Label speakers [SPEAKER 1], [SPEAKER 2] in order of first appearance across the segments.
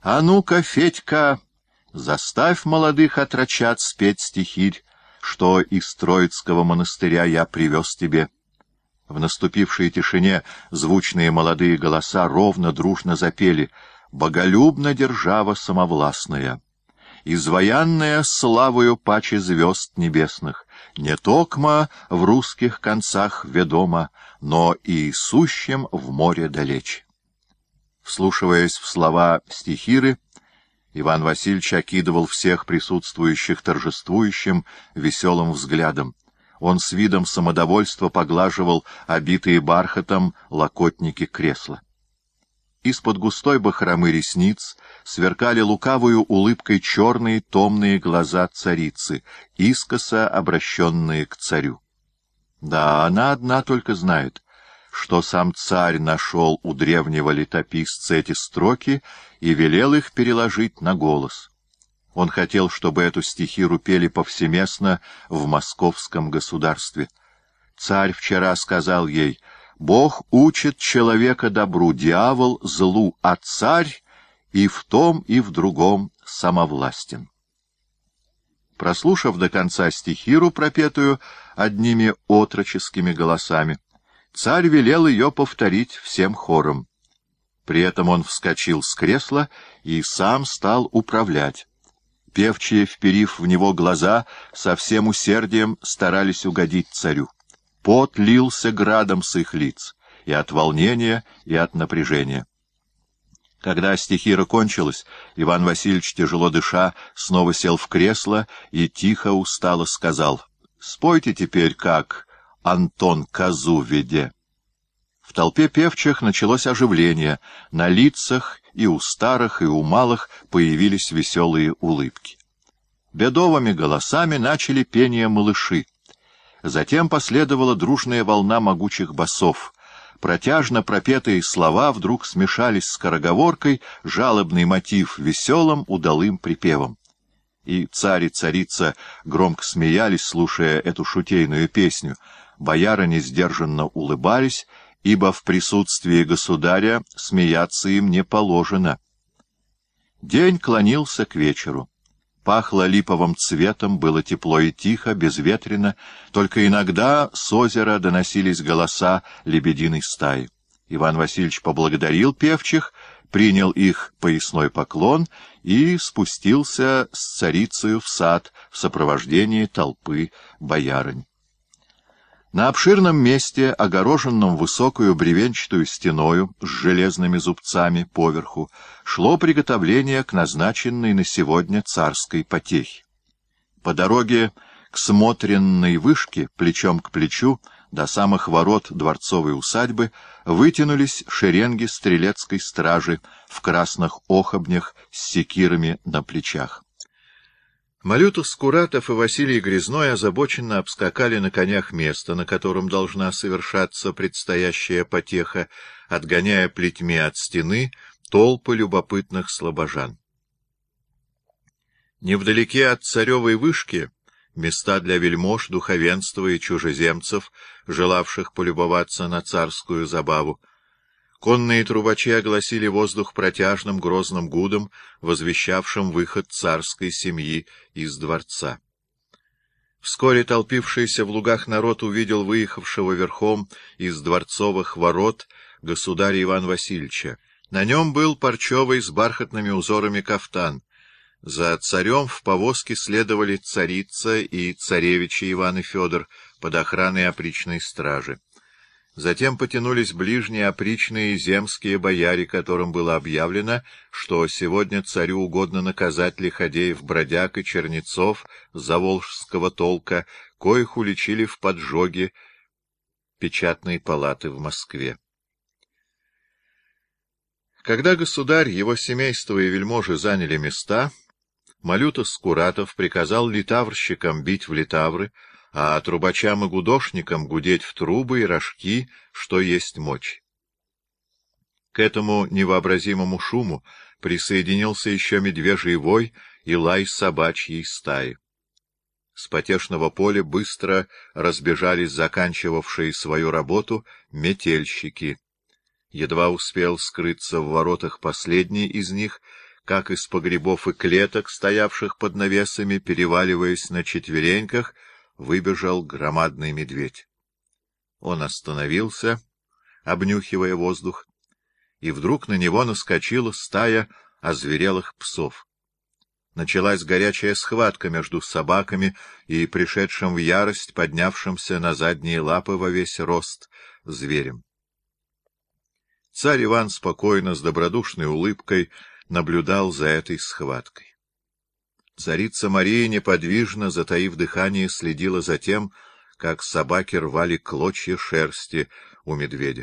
[SPEAKER 1] А ну-ка, Федька, заставь молодых отрочат спеть стихирь, что из Троицкого монастыря я привез тебе». В наступившей тишине звучные молодые голоса ровно, дружно запели: «Боголюбна держава самовластная, изваянная славою паче звезд небесных, не токма в русских концах ведома, но и сущим в море далече». Вслушиваясь в слова стихиры, Иван Васильевич окидывал всех присутствующих торжествующим, веселым взглядом. Он с видом самодовольства поглаживал обитые бархатом локотники кресла. Из-под густой бахромы ресниц сверкали лукавую улыбкой черные томные глаза царицы, искоса обращенные к царю. Да, она одна только знает, что сам царь нашел у древнего летописца эти строки и велел их переложить на голос. Он хотел, чтобы эту стихиру пели повсеместно в московском государстве. Царь вчера сказал ей: «Бог учит человека добру, дьявол — злу, а царь и в том, и в другом самовластен». Прослушав до конца стихиру, пропетую одними отроческими голосами, царь велел ее повторить всем хором. При этом он вскочил с кресла и сам стал управлять. Певчие, вперив в него глаза, со всем усердием старались угодить царю. Пот лился градом с их лиц, и от волнения, и от напряжения. Когда стихира кончилась, Иван Васильевич, тяжело дыша, снова сел в кресло и тихо, устало сказал: «Спойте теперь, как Антон козу веде». В толпе певчих началось оживление, на лицах и у старых, и у малых появились веселые улыбки. Бедовыми голосами начали пение малыши. Затем последовала дружная волна могучих басов. Протяжно пропетые слова вдруг смешались с скороговоркой, жалобный мотив веселым, удалым припевом. И царь и царица громко смеялись, слушая эту шутейную песню. Боярыни сдержанно улыбались, ибо в присутствии государя смеяться им не положено. День клонился к вечеру. Пахло липовым цветом, было тепло и тихо, безветренно, только иногда с озера доносились голоса лебединой стаи. Иван Васильевич поблагодарил певчих, принял их поясной поклон и спустился с царицею в сад в сопровождении толпы боярынь. На обширном месте, огороженном высокую бревенчатую стеною с железными зубцами поверху, шло приготовление к назначенной на сегодня царской потехе. По дороге к смотренной вышке, плечом к плечу, до самых ворот дворцовой усадьбы, вытянулись шеренги стрелецкой стражи в красных охобнях с секирами на плечах. Малютов Скуратов и Василий Грязной озабоченно обскакали на конях место, на котором должна совершаться предстоящая потеха, отгоняя плетьми от стены толпы любопытных слабожан. Невдалеке от царевой вышки места для вельмож, духовенства и чужеземцев, желавших полюбоваться на царскую забаву. Конные трубачи огласили воздух протяжным грозным гудом, возвещавшим выход царской семьи из дворца. Вскоре толпившийся в лугах народ увидел выехавшего верхом из дворцовых ворот государя Ивана Васильевича. На нем был парчевый с бархатными узорами кафтан. За царем в повозке следовали царица и царевичи Иван и Федор под охраной опричной стражи. Затем потянулись ближние опричные и земские бояре, которым было объявлено, что сегодня царю угодно наказать лиходеев, бродяг и чернецов заволжского толка, коих уличили в поджоге печатной палаты в Москве. Когда государь, его семейство и вельможи заняли места, Малютов Скуратов приказал литаврщикам бить в литавры, а трубачам и гудошникам гудеть в трубы и рожки, что есть мочь. К этому невообразимому шуму присоединился еще медвежий вой и лай собачьей стаи. С потешного поля быстро разбежались заканчивавшие свою работу метельщики. Едва успел скрыться в воротах последний из них, как из погребов и клеток, стоявших под навесами, переваливаясь на четвереньках, выбежал громадный медведь. Он остановился, обнюхивая воздух, и вдруг на него наскочила стая озверелых псов. Началась горячая схватка между собаками и пришедшим в ярость, поднявшимся на задние лапы во весь рост зверем. Царь Иван спокойно, с добродушной улыбкой, наблюдал за этой схваткой. Царица Мария неподвижно, затаив дыхание, следила за тем, как собаки рвали клочья шерсти у медведя.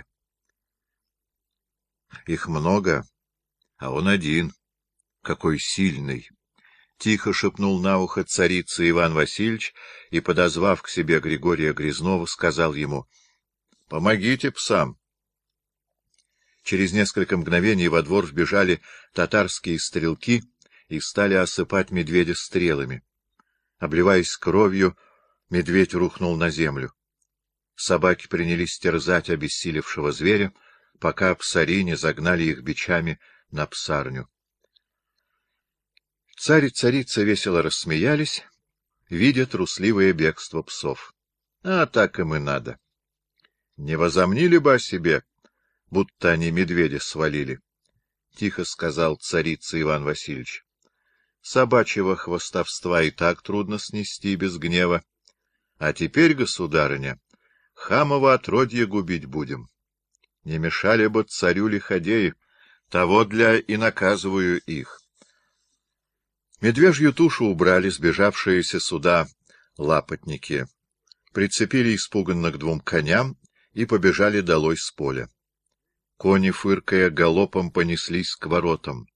[SPEAKER 1] Их много, а он один. Какой сильный! — тихо шепнул на ухо царице Иван Васильевич и, подозвав к себе Григория Грязнова, сказал ему: — Помогите псам. Через несколько мгновений во двор вбежали татарские стрелки и стали осыпать медведя стрелами. Обливаясь кровью, медведь рухнул на землю. Собаки принялись терзать обессилевшего зверя, пока псари не загнали их бичами на псарню. Царь и царица весело рассмеялись, видя трусливое бегство псов. А так им и надо. Не возомнили бы о себе, будто они медведя свалили, — тихо сказал царица Иван Васильевич. Собачьего хвостовства и так трудно снести без гнева. А теперь, государыня, хамово отродье губить будем. Не мешали бы царю лиходеи, того для и наказываю их. Медвежью тушу убрали сбежавшиеся сюда лапотники, прицепили испуганно к двум коням и побежали долой с поля. Кони, фыркая, галопом понеслись к воротам.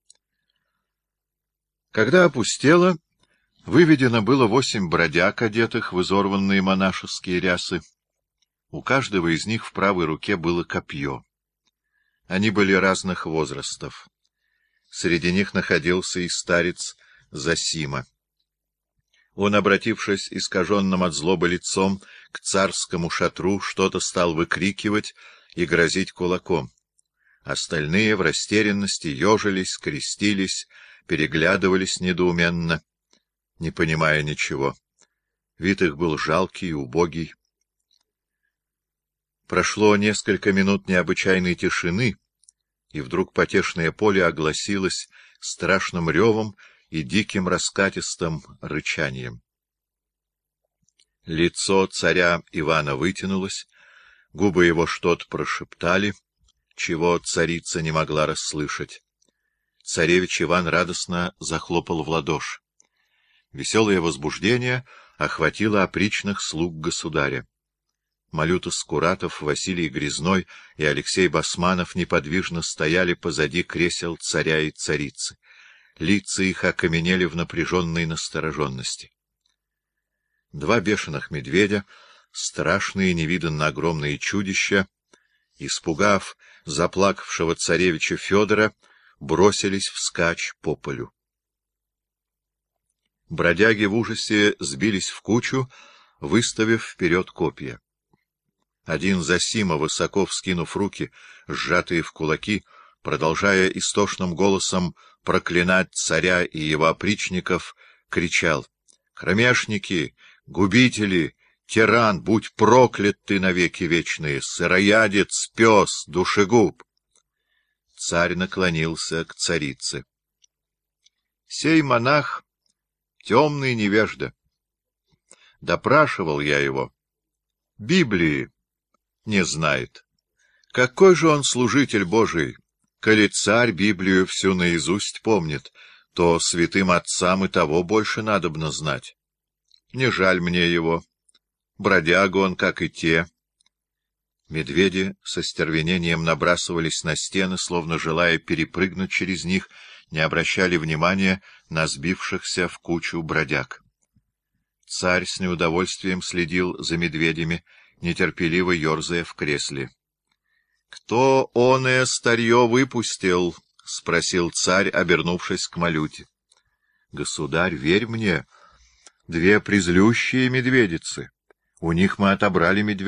[SPEAKER 1] Когда опустело, выведено было 8 бродяг, одетых в изорванные монашеские рясы. У каждого из них в правой руке было копье. Они были разных возрастов. Среди них находился и старец Зосима. Он, обратившись искаженным от злобы лицом к царскому шатру, что-то стал выкрикивать и грозить кулаком. Остальные в растерянности ежились, крестились, переглядывались недоуменно, не понимая ничего. Вид их был жалкий и убогий. Прошло несколько минут необычайной тишины, и вдруг потешное поле огласилось страшным ревом и диким раскатистым рычанием. Лицо царя Ивана вытянулось, губы его что-то прошептали, чего царица не могла расслышать. Царевич Иван радостно захлопал в ладоши. Веселое возбуждение охватило опричных слуг государя. Малюта Скуратов, Василий Грязной и Алексей Басманов неподвижно стояли позади кресел царя и царицы. Лица их окаменели в напряженной настороженности. 2 бешеных медведя, страшные невиданно огромные чудища, испугав заплакавшего царевича Федора, бросились вскачь по полю. Бродяги в ужасе сбились в кучу, выставив вперед копья. Один Зосима, высоко вскинув руки, сжатые в кулаки, продолжая истошным голосом проклинать царя и его опричников, кричал: «Кромешники! Губители! Тиран! Будь проклят ты навеки вечные! Сыроядец! Пес! Душегуб!» Царь наклонился к царице. «Сей монах — темный невежда. Допрашивал я его. Библии не знает. Какой же он служитель Божий? Коли царь Библию всю наизусть помнит, то святым отцам и того больше надобно знать. Не жаль мне его. Бродяга он, как и те». Медведи со стервенением набрасывались на стены, словно желая перепрыгнуть через них, не обращали внимания на сбившихся в кучу бродяг. Царь с неудовольствием следил за медведями, нетерпеливо ерзая в кресле. — Кто оное старье выпустил? — спросил царь, обернувшись к Малюте. — Государь, верь мне, 2 призлющие медведицы. У них мы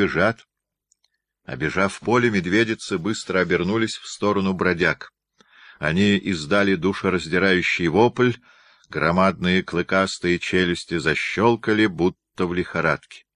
[SPEAKER 1] отобрали— Обежав поле, медведицы быстро обернулись в сторону бродяг. Они издали душераздирающий вопль, громадные клыкастые челюсти защелкали, будто в лихорадке.